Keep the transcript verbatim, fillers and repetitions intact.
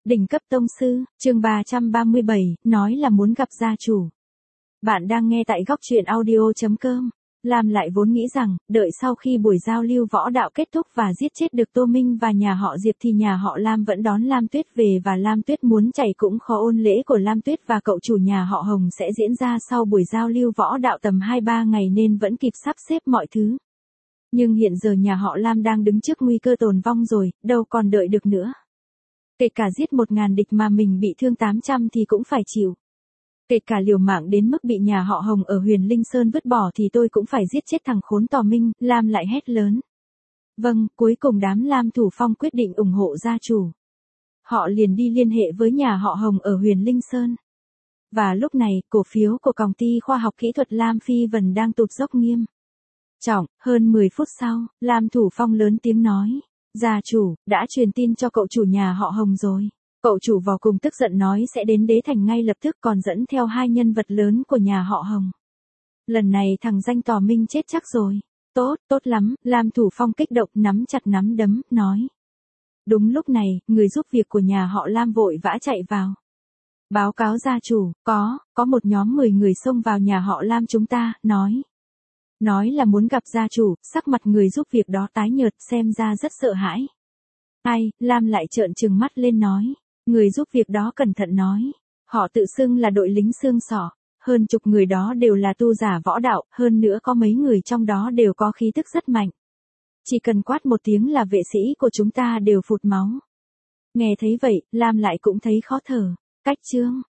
Đỉnh cấp tông sư, chương ba trăm ba mươi bảy, nói là muốn gặp gia chủ. Bạn đang nghe tại góc truyện audio chấm com. Lam lại vốn nghĩ rằng, đợi sau khi buổi giao lưu võ đạo kết thúc và giết chết được Tô Minh và nhà họ Diệp thì nhà họ Lam vẫn đón Lam Tuyết về và Lam Tuyết muốn chạy cũng khó, ôn lễ của Lam Tuyết và cậu chủ nhà họ Hồng sẽ diễn ra sau buổi giao lưu võ đạo tầm hai ba ngày nên vẫn kịp sắp xếp mọi thứ. Nhưng hiện giờ nhà họ Lam đang đứng trước nguy cơ tồn vong rồi, đâu còn đợi được nữa. Kể cả giết một ngàn địch mà mình bị thương tám trăm thì cũng phải chịu. Kể cả liều mạng đến mức bị nhà họ Hồng ở Huyền Linh Sơn vứt bỏ thì tôi cũng phải giết chết thằng khốn Tò Minh, Lam lại hét lớn. Vâng, cuối cùng đám Lam Thủ Phong quyết định ủng hộ gia chủ. Họ liền đi liên hệ với nhà họ Hồng ở Huyền Linh Sơn. Và lúc này, cổ phiếu của công ty khoa học kỹ thuật Lam Phi Vân đang tụt dốc nghiêm trọng. Hơn mười phút sau, Lam Thủ Phong lớn tiếng nói. Gia chủ, đã truyền tin cho cậu chủ nhà họ Hồng rồi. Cậu chủ vô cùng tức giận nói sẽ đến Đế Thành ngay lập tức, còn dẫn theo hai nhân vật lớn của nhà họ Hồng. Lần này thằng danh Tò Minh chết chắc rồi. Tốt, tốt lắm, Lam Thủ Phong kích động nắm chặt nắm đấm, nói. Đúng lúc này, người giúp việc của nhà họ Lam vội vã chạy vào. Báo cáo gia chủ, có, có một nhóm mười người xông vào nhà họ Lam chúng ta, nói. Nói là muốn gặp gia chủ, sắc mặt người giúp việc đó tái nhợt, xem ra rất sợ hãi. Ai, Lam lại trợn trừng mắt lên nói. Người giúp việc đó cẩn thận nói. Họ tự xưng là đội lính xương sỏ. Hơn chục người đó đều là tu giả võ đạo, hơn nữa có mấy người trong đó đều có khí tức rất mạnh. Chỉ cần quát một tiếng là vệ sĩ của chúng ta đều phụt máu. Nghe thấy vậy, Lam lại cũng thấy khó thở. Cách chương,